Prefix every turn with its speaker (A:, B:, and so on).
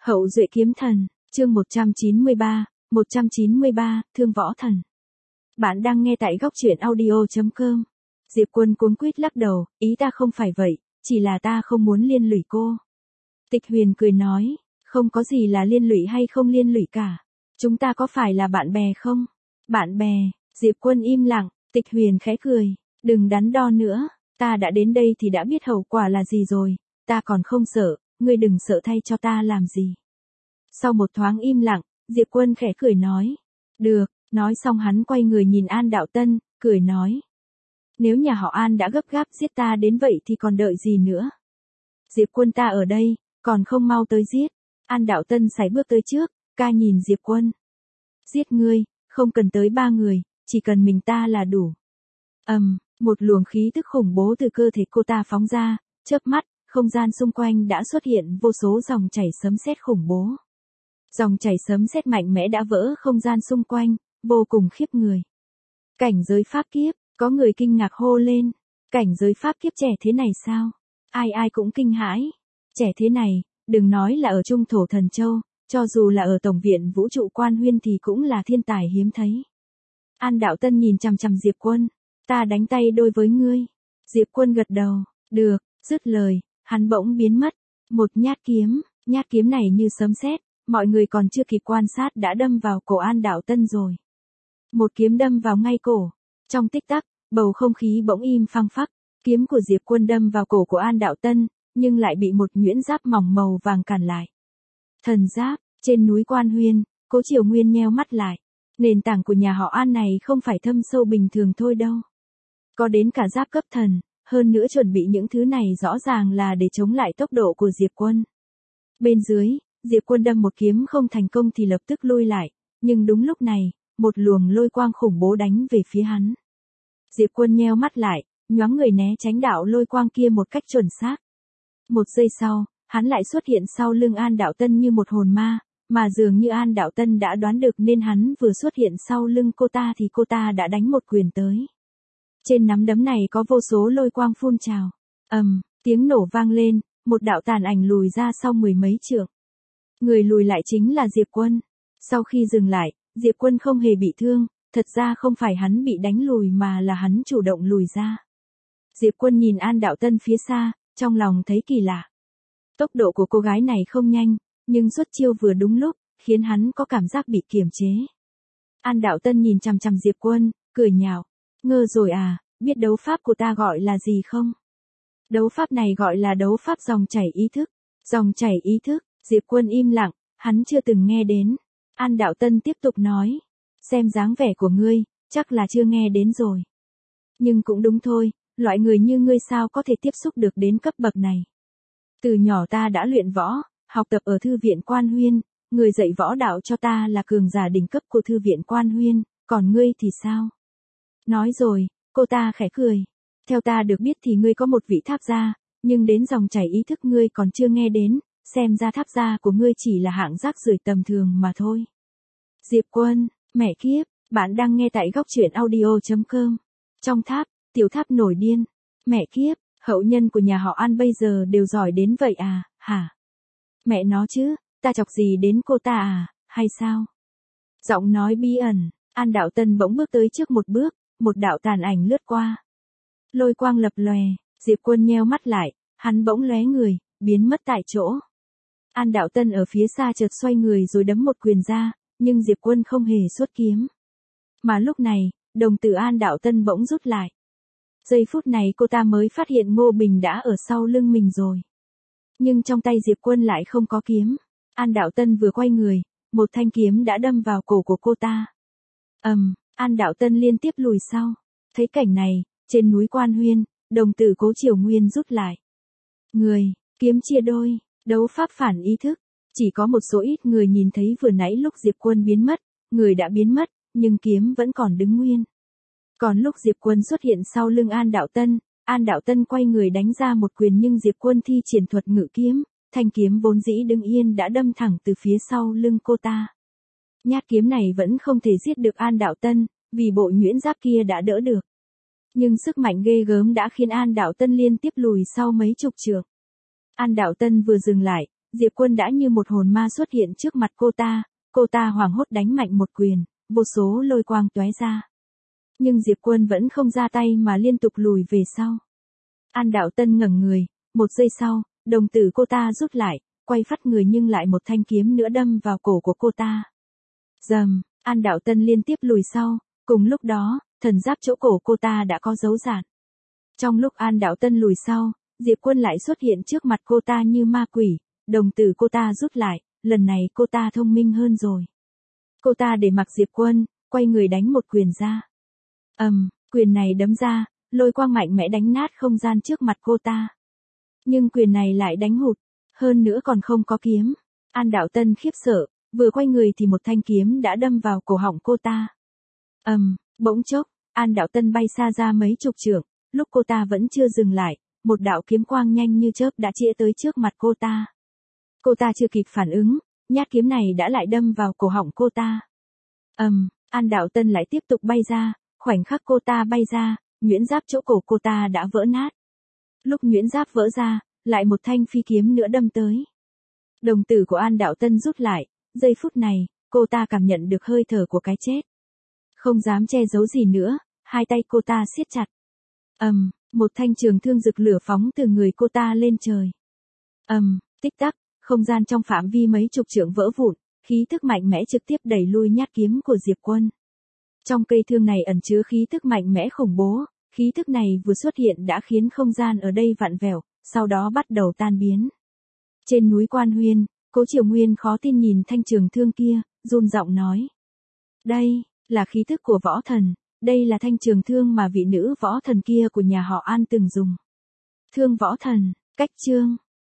A: Hậu duệ kiếm thần, chương 193, thương võ thần. Bạn đang nghe tại góc truyện audio.com. Diệp Quân cuống quýt lắc đầu, ý ta không phải vậy, chỉ là ta không muốn liên lụy cô. Tịch Huyền cười nói, không có gì là liên lụy hay không liên lụy cả. Chúng ta có phải là bạn bè không? Bạn bè, Diệp Quân im lặng, Tịch Huyền khẽ cười, đừng đắn đo nữa, ta đã đến đây thì đã biết hậu quả là gì rồi, ta còn không sợ, ngươi đừng sợ thay cho ta làm gì. Sau một thoáng im lặng, Diệp Quân khẽ cười nói, được, nói xong hắn quay người nhìn An Đạo Tân, cười nói. Nếu nhà họ An đã gấp gáp giết ta đến vậy thì còn đợi gì nữa? Diệp Quân ta ở đây, còn không mau tới giết. An Đạo Tân sải bước tới trước, ca nhìn Diệp Quân. Giết ngươi, không cần tới 3 người, chỉ cần mình ta là đủ. Một luồng khí tức khủng bố từ cơ thể cô ta phóng ra, chớp mắt, không gian xung quanh đã xuất hiện vô số dòng chảy sấm sét khủng bố. Dòng chảy sấm sét mạnh mẽ đã vỡ không gian xung quanh, vô cùng khiếp người. Cảnh giới pháp kiếp, có người kinh ngạc hô lên. Cảnh giới pháp kiếp trẻ thế này sao? Ai ai cũng kinh hãi. Trẻ thế này, đừng nói là ở Trung Thổ Thần Châu, cho dù là ở Tổng viện Vũ trụ Quan Huyên thì cũng là thiên tài hiếm thấy. An Đạo Tân nhìn chằm chằm Diệp Quân. Ta đánh tay đôi với ngươi. Diệp Quân gật đầu. Được, dứt lời, hắn bỗng biến mất. Một nhát kiếm này như sấm sét. Mọi người còn chưa kịp quan sát đã đâm vào cổ An Đạo Tân rồi. Một kiếm đâm vào ngay cổ. Trong tích tắc, bầu không khí bỗng im phăng phắc. Kiếm của Diệp Quân đâm vào cổ của An Đạo Tân, nhưng lại bị một nhuyễn giáp mỏng màu vàng cản lại. Thần giáp, trên núi Quan Huyên, Cố Triều Nguyên nheo mắt lại. Nền tảng của nhà họ An này không phải thâm sâu bình thường thôi đâu. Có đến cả giáp cấp thần, hơn nữa chuẩn bị những thứ này rõ ràng là để chống lại tốc độ của Diệp Quân. Bên dưới, Diệp Quân đâm một kiếm không thành công thì lập tức lui lại, nhưng đúng lúc này, một luồng lôi quang khủng bố đánh về phía hắn. Diệp Quân nheo mắt lại, nhoáng người né tránh đạo lôi quang kia một cách chuẩn xác. Một giây sau, hắn lại xuất hiện sau lưng An Đạo Tân như một hồn ma, mà dường như An Đạo Tân đã đoán được nên hắn vừa xuất hiện sau lưng cô ta thì cô ta đã đánh một quyền tới. Trên nắm đấm này có vô số lôi quang phun trào. Tiếng nổ vang lên, một đạo tàn ảnh lùi ra sau 10 mấy trượng. Người lùi lại chính là Diệp Quân. Sau khi dừng lại, Diệp Quân không hề bị thương, thật ra không phải hắn bị đánh lùi mà là hắn chủ động lùi ra. Diệp Quân nhìn An Đạo Tân phía xa, trong lòng thấy kỳ lạ. Tốc độ của cô gái này không nhanh, nhưng xuất chiêu vừa đúng lúc, khiến hắn có cảm giác bị kiềm chế. An Đạo Tân nhìn chằm chằm Diệp Quân, cười nhạo. Ngơ rồi à, biết đấu pháp của ta gọi là gì không? Đấu pháp này gọi là đấu pháp dòng chảy ý thức. Dòng chảy ý thức, Diệp Quân im lặng, hắn chưa từng nghe đến. An Đạo Tân tiếp tục nói. Xem dáng vẻ của ngươi, chắc là chưa nghe đến rồi. Nhưng cũng đúng thôi, loại người như ngươi sao có thể tiếp xúc được đến cấp bậc này. Từ nhỏ ta đã luyện võ, học tập ở Thư viện Quan Huyên, người dạy võ đạo cho ta là cường giả đỉnh cấp của Thư viện Quan Huyên, còn ngươi thì sao? Nói rồi, cô ta khẽ cười. Theo ta được biết thì ngươi có một vị tháp gia, nhưng đến dòng chảy ý thức ngươi còn chưa nghe đến, xem ra tháp gia của ngươi chỉ là hạng rác rưởi tầm thường mà thôi. Diệp Quân, mẹ kiếp, bạn đang nghe tại góc truyện audio.com. Trong tháp, tiểu tháp nổi điên. Mẹ kiếp, hậu nhân của nhà họ An bây giờ đều giỏi đến vậy à, hả? Mẹ nó chứ, ta chọc gì đến cô ta à, hay sao? Giọng nói bí ẩn, An Đạo Tân bỗng bước tới trước một bước, một đạo tàn ảnh lướt qua. Lôi quang lập lòe, Diệp Quân nheo mắt lại, hắn bỗng lóe người, biến mất tại chỗ. An Đạo Tân ở phía xa chợt xoay người rồi đấm một quyền ra, nhưng Diệp Quân không hề xuất kiếm. Mà lúc này, đồng tử An Đạo Tân bỗng rút lại. Giây phút này cô ta mới phát hiện Ngô Bình đã ở sau lưng mình rồi. Nhưng trong tay Diệp Quân lại không có kiếm. An Đạo Tân vừa quay người, một thanh kiếm đã đâm vào cổ của cô ta. An Đạo Tân liên tiếp lùi sau. Thấy cảnh này, trên núi Quan Huyên, đồng tử Cố Triều Nguyên rút lại. Kiếm chia đôi, đấu pháp phản ý thức. Chỉ có một số ít người nhìn thấy vừa nãy lúc Diệp Quân biến mất, người đã biến mất, nhưng kiếm vẫn còn đứng nguyên. Còn lúc Diệp Quân xuất hiện sau lưng An Đạo Tân quay người đánh ra một quyền nhưng Diệp Quân thi triển thuật ngự kiếm, thanh kiếm vốn dĩ đứng yên đã đâm thẳng từ phía sau lưng cô ta. Nhát kiếm này vẫn không thể giết được An Đạo Tân, vì bộ nhuyễn giáp kia đã đỡ được. Nhưng sức mạnh ghê gớm đã khiến An Đạo Tân liên tiếp lùi sau mấy chục trượng. An Đạo Tân vừa dừng lại, Diệp Quân đã như một hồn ma xuất hiện trước mặt cô ta hoảng hốt đánh mạnh một quyền, vô số lôi quang tóe ra. Nhưng Diệp Quân vẫn không ra tay mà liên tục lùi về sau. An Đạo Tân ngẩng người, một giây sau, đồng tử cô ta rút lại, quay phắt người nhưng lại một thanh kiếm nữa đâm vào cổ của cô ta. Rầm, An Đạo Tân liên tiếp lùi sau, cùng lúc đó, thần giáp chỗ cổ cô ta đã có dấu rạn. Trong lúc An Đạo Tân lùi sau, Diệp Quân lại xuất hiện trước mặt cô ta như ma quỷ, đồng tử cô ta rút lại, lần này cô ta thông minh hơn rồi. Cô ta để mặc Diệp Quân, quay người đánh một quyền ra. Quyền này đấm ra, lôi quang mạnh mẽ đánh nát không gian trước mặt cô ta. Nhưng quyền này lại đánh hụt, hơn nữa còn không có kiếm. An Đạo Tân khiếp sợ, vừa quay người thì một thanh kiếm đã đâm vào cổ họng cô ta. Bỗng chốc, An Đạo Tân bay xa ra mấy chục trượng, lúc cô ta vẫn chưa dừng lại, một đạo kiếm quang nhanh như chớp đã chĩa tới trước mặt cô ta. Cô ta chưa kịp phản ứng, nhát kiếm này đã lại đâm vào cổ họng cô ta. An Đạo Tân lại tiếp tục bay ra, khoảnh khắc cô ta bay ra, nhuyễn giáp chỗ cổ cô ta đã vỡ nát. Lúc nhuyễn giáp vỡ ra, lại một thanh phi kiếm nữa đâm tới. Đồng tử của An Đạo Tân rút lại, giây phút này, cô ta cảm nhận được hơi thở của cái chết. Không dám che giấu gì nữa, hai tay cô ta siết chặt. Một thanh trường thương rực lửa phóng từ người cô ta lên trời. Tích tắc, không gian trong phạm vi mấy chục trượng vỡ vụn, khí thức mạnh mẽ trực tiếp đẩy lui nhát kiếm của Diệp Quân. Trong cây thương này ẩn chứa khí thức mạnh mẽ khủng bố, khí thức này vừa xuất hiện đã khiến không gian ở đây vặn vẹo, sau đó bắt đầu tan biến. Trên núi Quan Huyên, Cố Triều Nguyên khó tin nhìn thanh trường thương kia, run giọng nói. Đây, là khí thức của võ thần, đây là thanh trường thương mà vị nữ võ thần kia của nhà họ An từng dùng. Thương võ thần, cách chương.